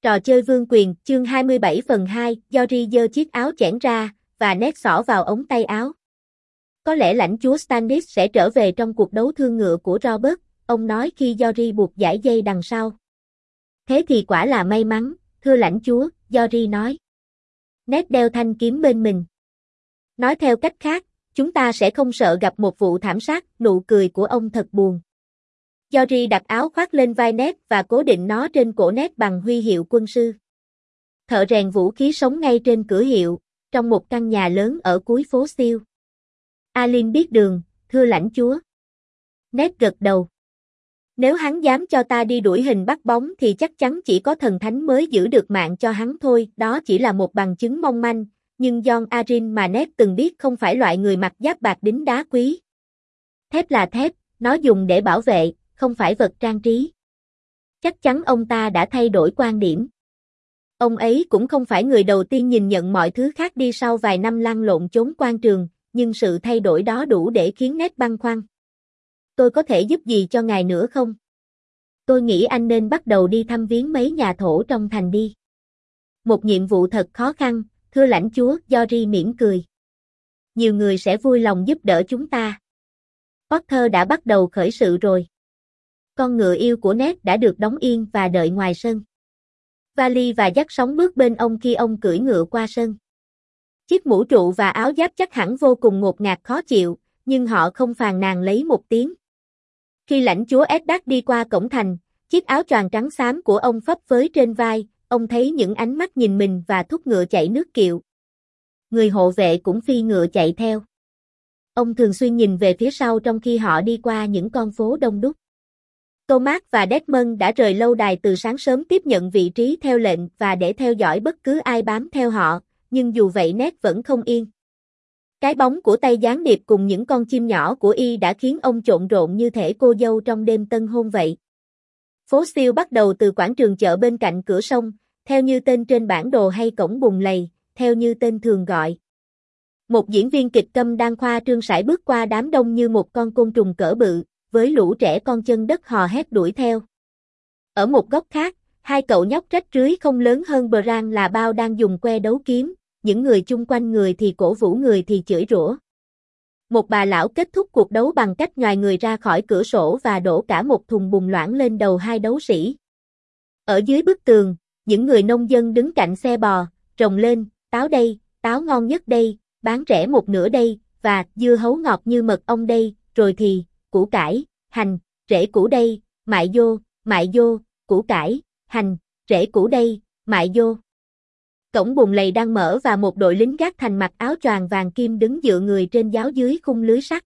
Trò chơi vương quyền, chương 27 phần 2, Yori giơ chiếc áo chẽn ra, và nét xỏ vào ống tay áo. Có lẽ lãnh chúa Stannis sẽ trở về trong cuộc đấu thương ngựa của Robert, ông nói khi Yori buộc dải dây đằng sau. Thế thì quả là may mắn, thưa lãnh chúa, Yori nói. Ned đeo thanh kiếm bên mình. Nói theo cách khác, chúng ta sẽ không sợ gặp một vụ thảm sát, nụ cười của ông thật buồn. Yori đặt áo khoác lên vai Ned và cố định nó trên cổ Ned bằng huy hiệu quân sư. Thợ rèn vũ khí sống ngay trên cửa hiệu, trong một căn nhà lớn ở cuối phố Steel. Alyn biết đường, thưa lãnh chúa. Ned gật đầu. Nếu hắn dám cho ta đi đuổi hình bắt bóng thì chắc chắn chỉ có thần thánh mới giữ được mạng cho hắn thôi, đó chỉ là một bằng chứng mong manh, nhưng Jon Arryn mà Ned từng biết không phải loại người mặc giáp bạc đính đá quý. Thép là thép, nó dùng để bảo vệ, không phải vật trang trí. Chắc chắn ông ta đã thay đổi quan điểm. Ông ấy cũng không phải người đầu tiên nhìn nhận mọi thứ khác đi sau vài năm lăn lộn trốn quan trường, nhưng sự thay đổi đó đủ để khiến Ned băn khoăn. Tôi có thể giúp gì cho ngài nữa không? Tôi nghĩ anh nên bắt đầu đi thăm viếng mấy nhà thổ trong thành đi. Một nhiệm vụ thật khó khăn, thưa lãnh chúa, Yori mỉm cười. Nhiều người sẽ vui lòng giúp đỡ chúng ta. Potter đã bắt đầu khởi sự rồi. Con ngựa yêu của Ned đã được đóng yên và đợi ngoài sân. Vali và dắt sóng bước bên ông khi ông cưỡi ngựa qua sân. Chiếc mũ trụ và áo giáp chắc hẳn vô cùng ngột ngạt khó chịu, nhưng họ không phàn nàn lấy một tiếng. Khi lãnh chúa Eddard đi qua cổng thành, chiếc áo choàng trắng xám của ông phấp phới trên vai, ông thấy những ánh mắt nhìn mình và thúc ngựa chạy nước kiệu. Người hộ vệ cũng phi ngựa chạy theo. Ông thường xuyên nhìn về phía sau trong khi họ đi qua những con phố đông đúc. Thomas và Desmond đã rời lâu đài từ sáng sớm tiếp nhận vị trí theo lệnh và để theo dõi bất cứ ai bám theo họ, nhưng dù vậy Ned vẫn không yên. Cái bóng của tay gián điệp cùng những con chim nhỏ của y đã khiến ông trộn rộn như thể cô dâu trong đêm tân hôn vậy. Phố Steel bắt đầu từ quảng trường chợ bên cạnh cửa sông, theo như tên trên bản đồ hay cổng bùng lầy, theo như tên thường gọi. Một diễn viên kịch câm đang khoa trương sải bước qua đám đông như một con côn trùng cỡ bự, với lũ trẻ con chân đất hò hét đuổi theo. Ở một góc khác, hai cậu nhóc rách rưới không lớn hơn Bran là bao đang dùng que đấu kiếm, những người chung quanh người thì cổ vũ người thì chửi rủa. Một bà lão kết thúc cuộc đấu bằng cách nhoài người ra khỏi cửa sổ và đổ cả một thùng bùn loãng lên đầu hai đấu sĩ. Ở dưới bức tường, những người nông dân đứng cạnh xe bò, rồng lên, táo đây, táo ngon nhất đây, bán rẻ một nửa đây, và dưa hấu ngọt như mật ong đây, rồi thì, củ cải, hành, rễ củ đây, mại vô, củ cải, hành, rễ củ đây, mại vô. Cổng bùn lầy đang mở và một đội lính gác thành mặc áo choàng vàng kim đứng dựa người trên giáo dưới khung lưới sắt.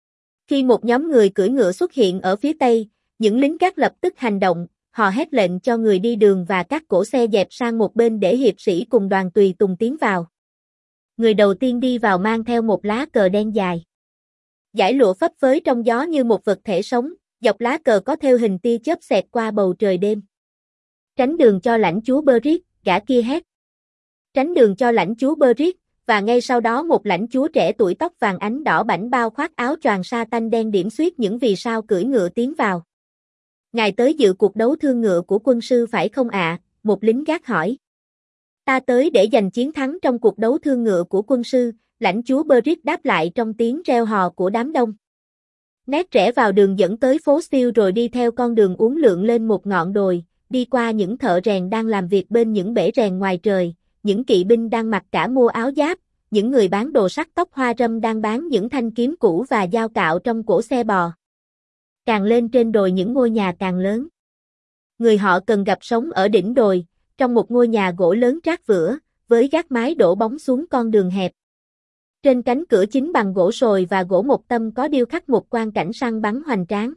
Khi một nhóm người cưỡi ngựa xuất hiện ở phía tây, những lính gác lập tức hành động, họ hét lệnh cho người đi đường và các cỗ xe dẹp sang một bên để hiệp sĩ cùng đoàn tùy tùng tiến vào. Người đầu tiên đi vào mang theo một lá cờ đen dài. Dải lụa phấp phới trong gió như một vật thể sống, dọc lá cờ có thêu hình tia chớp xẹt qua bầu trời đêm. Tránh đường cho lãnh chúa Beric, gã kia hét. Tránh đường cho lãnh chúa Beric, và ngay sau đó một lãnh chúa trẻ tuổi tóc vàng ánh đỏ bảnh bao khoác áo choàng sa tanh đen điểm xuyết những vì sao cưỡi ngựa tiến vào. Ngài tới dự cuộc đấu thương ngựa của quân sư phải không ạ? Một lính gác hỏi. Ta tới để giành chiến thắng trong cuộc đấu thương ngựa của quân sư, lãnh chúa Beric đáp lại trong tiếng reo hò của đám đông. Ned rẽ vào đường dẫn tới phố Steel rồi đi theo con đường uốn lượn lên một ngọn đồi, đi qua những thợ rèn đang làm việc bên những bể rèn ngoài trời, những kỵ binh đang mặc cả mô áo giáp, những người bán đồ sắt tóc hoa râm đang bán những thanh kiếm cũ và dao cạo trong cổ xe bò. Càng lên trên đồi những ngôi nhà càng lớn. Người họ cần gặp sống ở đỉnh đồi, trong một ngôi nhà gỗ lớn trát vữa, với gác mái đổ bóng xuống con đường hẹp. Trên cánh cửa chính bằng gỗ sồi và gỗ mộc tâm có điêu khắc một quan cảnh săn bắn hoành tráng.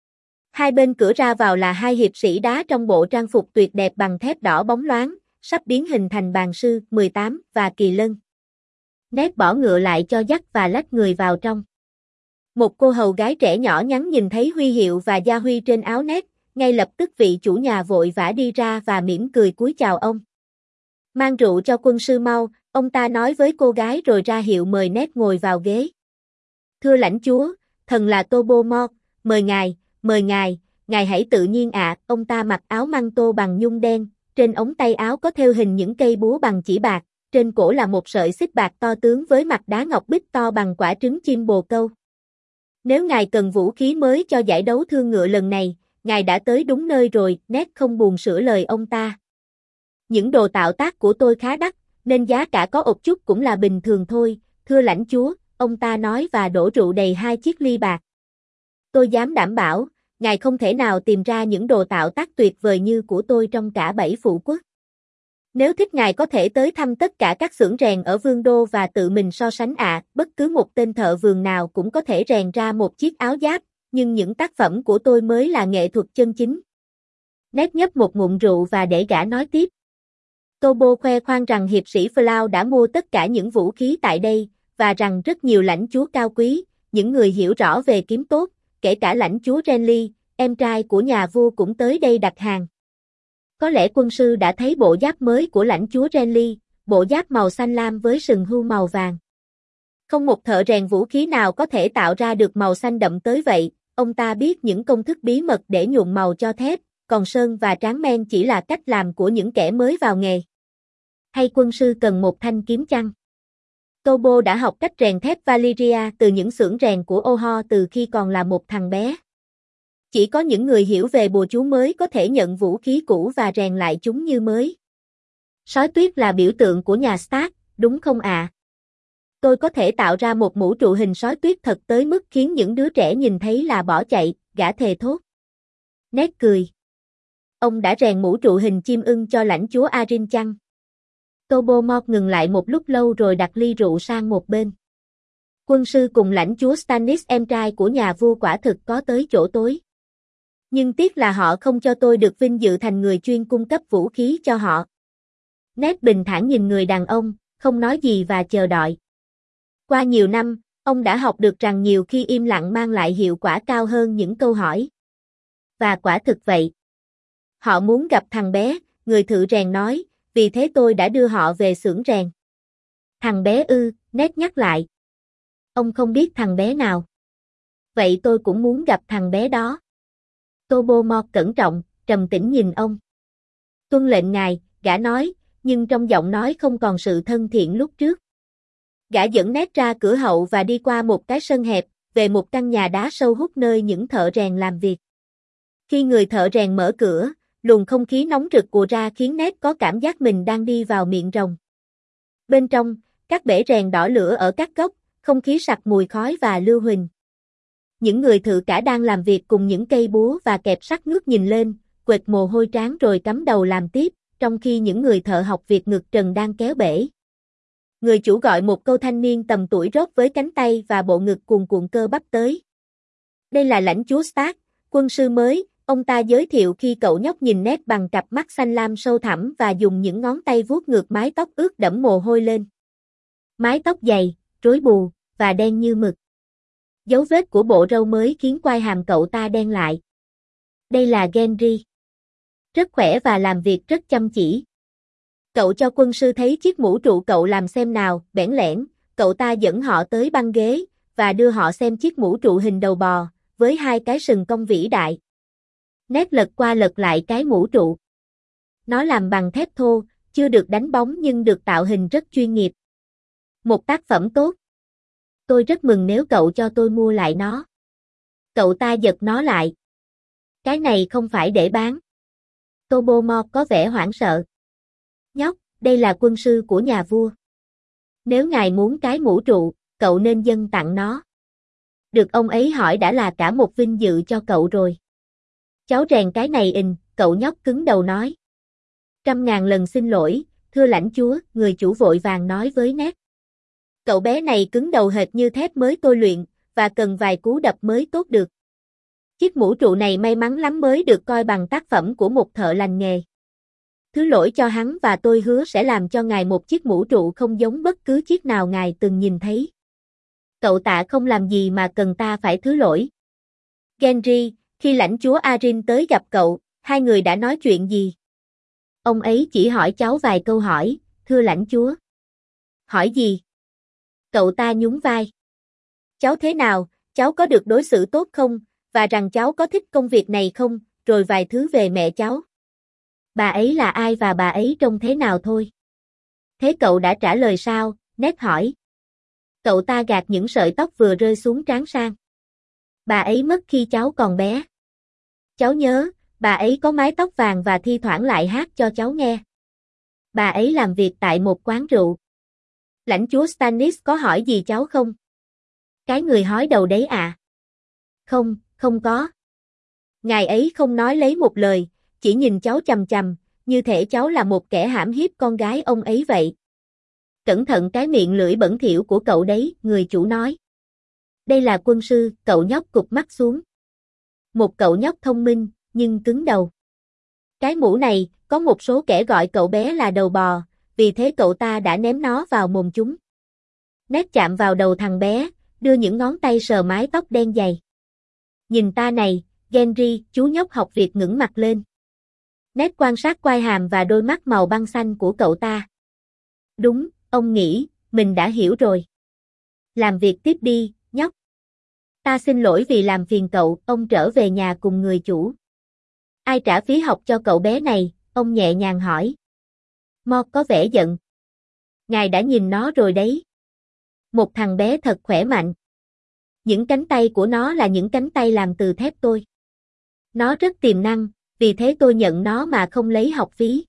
Hai bên cửa ra vào là hai hiệp sĩ đá trong bộ trang phục tuyệt đẹp bằng thép đỏ bóng loáng, sắp biến hình thành bàn sư 18 và kỳ lân. Ned bỏ ngựa lại cho dắt và lách người vào trong. Một cô hầu gái trẻ nhỏ nhắn nhìn thấy huy hiệu và gia huy trên áo Ned, ngay lập tức vị chủ nhà vội vã đi ra và mỉm cười cúi chào ông. Mang rượu cho quân sư mau, ông ta nói với cô gái rồi ra hiệu mời Ned ngồi vào ghế. Thưa lãnh chúa, thần là Tobo Mo, mời ngài, ngài hãy tự nhiên ạ. Ông ta mặc áo măng tô bằng nhung đen, trên ống tay áo có thêu hình những cây búa bằng chỉ bạc, trên cổ là một sợi xích bạc to tướng với mặt đá ngọc bích to bằng quả trứng chim bồ câu. Nếu ngài cần vũ khí mới cho giải đấu thương ngựa lần này, ngài đã tới đúng nơi rồi, Ned không buồn sửa lời ông ta. Những đồ tạo tác của tôi khá đắt, nên giá cả có một chút cũng là bình thường thôi, thưa lãnh chúa, ông ta nói và đổ rượu đầy 2 chiếc ly bạc. Tôi dám đảm bảo, ngài không thể nào tìm ra những đồ tạo tác tuyệt vời như của tôi trong cả 7 phủ quốc. Nếu thích ngài có thể tới thăm tất cả các xưởng rèn ở Vương đô và tự mình so sánh bất cứ một tên thợ vườn nào cũng có thể rèn ra một chiếc áo giáp, nhưng những tác phẩm của tôi mới là nghệ thuật chân chính. Ned nhấp một ngụm rượu và để gã nói tiếp. Tobo khoe khoang rằng hiệp sĩ Flau đã mua tất cả những vũ khí tại đây, và rằng rất nhiều lãnh chúa cao quý, những người hiểu rõ về kiếm tốt, kể cả lãnh chúa Renly, em trai của nhà vua cũng tới đây đặt hàng. Có lẽ quân sư đã thấy bộ giáp mới của lãnh chúa Renly, bộ giáp màu xanh lam với sừng hươu màu vàng. Không một thợ rèn vũ khí nào có thể tạo ra được màu xanh đậm tới vậy, ông ta biết những công thức bí mật để nhuộm màu cho thép, còn sơn và tráng men chỉ là cách làm của những kẻ mới vào nghề. Hay quân sư cần một thanh kiếm chăng? Tobo đã học cách rèn thép Valyria từ những xưởng rèn của Oho từ khi còn là một thằng bé. Chỉ có những người hiểu về bùa chú mới có thể nhận vũ khí cũ và rèn lại chúng như mới. Sói tuyết là biểu tượng của nhà Stark, đúng không ạ? Tôi có thể tạo ra một mũ trụ hình sói tuyết thật tới mức khiến những đứa trẻ nhìn thấy là bỏ chạy, gã thề thốt. Ned cười. Ông đã rèn mũ trụ hình chim ưng cho lãnh chúa Arryn chăng? Tobo Mort ngừng lại một lúc lâu rồi đặt ly rượu sang một bên. Quân sư cùng lãnh chúa Stannis em trai của nhà vua quả thực có tới chỗ tối. Nhưng tiếc là họ không cho tôi được vinh dự thành người chuyên cung cấp vũ khí cho họ. Ned bình thản nhìn người đàn ông, không nói gì và chờ đợi. Qua nhiều năm, ông đã học được rằng nhiều khi im lặng mang lại hiệu quả cao hơn những câu hỏi. Và quả thực vậy. Họ muốn gặp thằng bé, người thợ rèn nói, vì thế tôi đã đưa họ về xưởng rèn. Thằng bé ư, Ned nhắc lại. Ông không biết thằng bé nào. Vậy tôi cũng muốn gặp thằng bé đó. Tobo Mort cẩn trọng, trầm tĩnh nhìn ông. Tuân lệnh ngài, gã nói, nhưng trong giọng nói không còn sự thân thiện lúc trước. Gã dẫn Ned ra cửa hậu và đi qua một cái sân hẹp, về một căn nhà đá sâu hút nơi những thợ rèn làm việc. Khi người thợ rèn mở cửa, luồng không khí nóng rực ùa ra khiến Ned có cảm giác mình đang đi vào miệng rồng. Bên trong, các bể rèn đỏ lửa ở các góc, không khí sặc mùi khói và lưu huỳnh. Những người thợ cả đang làm việc cùng những cây búa và kẹp sắt ngước nhìn lên, quệt mồ hôi trán rồi cắm đầu làm tiếp, trong khi những người thợ học việc ngực trần đang kéo bể. Người chủ gọi một cô thanh niên tầm tuổi rốt với cánh tay và bộ ngực cuồn cuộn cơ bắp tới. Đây là lãnh chúa Stark, quân sư mới, ông ta giới thiệu khi cậu nhóc nhìn Ned bằng cặp mắt xanh lam sâu thẳm và dùng những ngón tay vuốt ngược mái tóc ướt đẫm mồ hôi lên. Mái tóc dày, rối bù, và đen như mực. Dấu vết của bộ râu mới khiến quai hàm cậu ta đen lại. Đây là Gendry. Rất khỏe và làm việc rất chăm chỉ. Cậu cho quân sư thấy chiếc mũ trụ cậu làm xem nào, bẽn lẽn, cậu ta dẫn họ tới băng ghế, và đưa họ xem chiếc mũ trụ hình đầu bò, với 2 cái sừng cong vĩ đại. Ned lật qua lật lại cái mũ trụ. Nó làm bằng thép thô, chưa được đánh bóng nhưng được tạo hình rất chuyên nghiệp. Một tác phẩm tốt. Tôi rất mừng nếu cậu cho tôi mua lại nó. Cậu ta giật nó lại. Cái này không phải để bán. Tobo Mort có vẻ hoảng sợ. Nhóc, đây là quân sư của nhà vua. Nếu ngài muốn cái mũ trụ, cậu nên dâng tặng nó. Được ông ấy hỏi đã là cả một vinh dự cho cậu rồi. Cháu rèn cái này cậu nhóc cứng đầu nói. 100.000 lần xin lỗi, thưa lãnh chúa, người chủ vội vàng nói với Ned. Cậu bé này cứng đầu hệt như thép mới tôi luyện, và cần vài cú đập mới tốt được. Chiếc mũ trụ này may mắn lắm mới được coi bằng tác phẩm của một thợ lành nghề. Thứ lỗi cho hắn và tôi hứa sẽ làm cho ngài một chiếc mũ trụ không giống bất cứ chiếc nào ngài từng nhìn thấy. Cậu tạ không làm gì mà cần ta phải thứ lỗi. Gendry, khi lãnh chúa Arryn tới gặp cậu, hai người đã nói chuyện gì? Ông ấy chỉ hỏi cháu vài câu hỏi, thưa lãnh chúa. Hỏi gì? Cậu ta nhún vai. Cháu thế nào, cháu có được đối xử tốt không, và rằng cháu có thích công việc này không, rồi vài thứ về mẹ cháu. Bà ấy là ai và bà ấy trông thế nào thôi? Thế cậu đã trả lời sao? Ned hỏi. Cậu ta gạt những sợi tóc vừa rơi xuống trán sang. Bà ấy mất khi cháu còn bé. Cháu nhớ, bà ấy có mái tóc vàng và thi thoảng lại hát cho cháu nghe. Bà ấy làm việc tại một quán rượu. Lãnh chúa Stannis có hỏi gì cháu không? Cái người hói đầu đấy à? Không, không có. Ngài ấy không nói lấy một lời, chỉ nhìn cháu chằm chằm, như thể cháu là một kẻ hãm hiếp con gái ông ấy vậy. Cẩn thận cái miệng lưỡi bẩn thỉu của cậu đấy, người chủ nói. Đây là quân sư, cậu nhóc cụp mắt xuống. Một cậu nhóc thông minh, nhưng cứng đầu. Cái mũ này, có một số kẻ gọi cậu bé là đầu bò, vì thế cậu ta đã ném nó vào mồm chúng. Ned chạm vào đầu thằng bé, đưa những ngón tay sờ mái tóc đen dày. Nhìn ta này, Gendry, chú nhóc học việc ngẩng mặt lên. Ned quan sát quai hàm và đôi mắt màu băng xanh của cậu ta. Đúng, ông nghĩ, mình đã hiểu rồi. Làm việc tiếp đi, nhóc. Ta xin lỗi vì làm phiền cậu, ông trở về nhà cùng người chủ. Ai trả phí học cho cậu bé này, ông nhẹ nhàng hỏi. Mort có vẻ giận. Ngài đã nhìn nó rồi đấy. Một thằng bé thật khỏe mạnh. Những cánh tay của nó là những cánh tay làm từ thép tôi. Nó rất tiềm năng, vì thế tôi nhận nó mà không lấy học phí.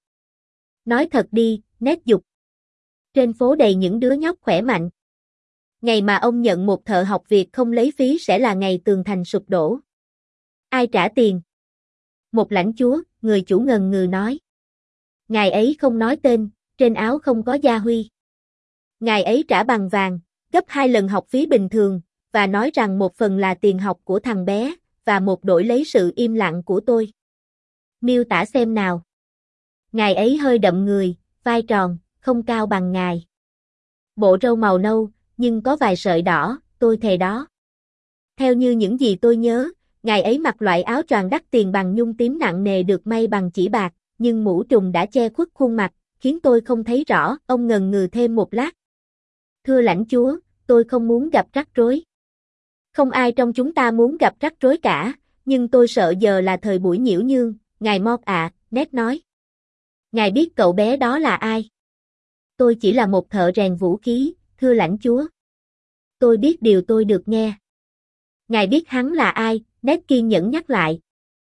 Nói thật đi, Ned giục. Trên phố đầy những đứa nhóc khỏe mạnh. Ngày mà ông nhận một thợ học việc không lấy phí sẽ là ngày tường thành sụp đổ. Ai trả tiền? Một lãnh chúa, người chủ ngần ngừ nói. Ngài ấy không nói tên, trên áo không có gia huy. Ngài ấy trả bằng vàng, gấp 2 lần học phí bình thường, và nói rằng một phần là tiền học của thằng bé, và một đổi lấy sự im lặng của tôi. Miêu tả xem nào. Ngài ấy hơi đậm người, vai tròn, không cao bằng ngài. Bộ râu màu nâu, nhưng có vài sợi đỏ, tôi thề đó. Theo như những gì tôi nhớ, ngài ấy mặc loại áo choàng đắt tiền bằng nhung tím nặng nề được may bằng chỉ bạc, nhưng mũ trùm đã che khuất khuôn mặt, khiến tôi không thấy rõ. Ông ngần ngừ thêm một lát. Thưa lãnh chúa, tôi không muốn gặp rắc rối. Không ai trong chúng ta muốn gặp rắc rối cả, nhưng tôi sợ giờ là thời buổi nhiễu nhương, ngài Mort ạ, Ned nói. Ngài biết cậu bé đó là ai? Tôi chỉ là một thợ rèn vũ khí, thưa lãnh chúa. Tôi biết điều tôi được nghe. Ngài biết hắn là ai? Ned kiên nhẫn nhắc lại.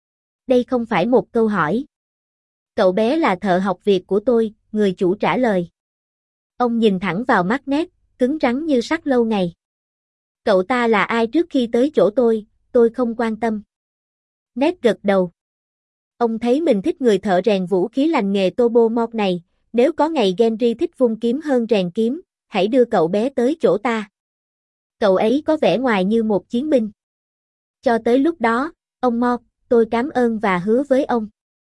Đây không phải một câu hỏi. Cậu bé là thợ học việc của tôi, người chủ trả lời. Ông nhìn thẳng vào mắt Ned, cứng rắn như sắt lâu ngày. Cậu ta là ai trước khi tới chỗ tôi không quan tâm. Ned gật đầu. Ông thấy mình thích người thợ rèn vũ khí lành nghề Tobo Mort này, nếu có ngày Gendry thích vung kiếm hơn rèn kiếm, hãy đưa cậu bé tới chỗ ta. Cậu ấy có vẻ ngoài như một chiến binh. Cho tới lúc đó, ông Mort, tôi cảm ơn và hứa với ông.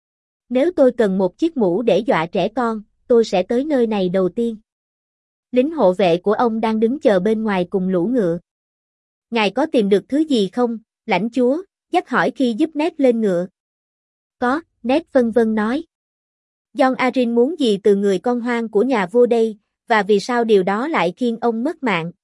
Nếu tôi cần một chiếc mũ để dọa trẻ con, tôi sẽ tới nơi này đầu tiên. Lính hộ vệ của ông đang đứng chờ bên ngoài cùng lũ ngựa. Ngài có tìm được thứ gì không, lãnh chúa? Jack hỏi khi giúp Ned lên ngựa. Có, Ned vân vân nói. Jon Arryn muốn gì từ người con hoang của nhà vua đây, và vì sao điều đó lại khiến ông mất mạng?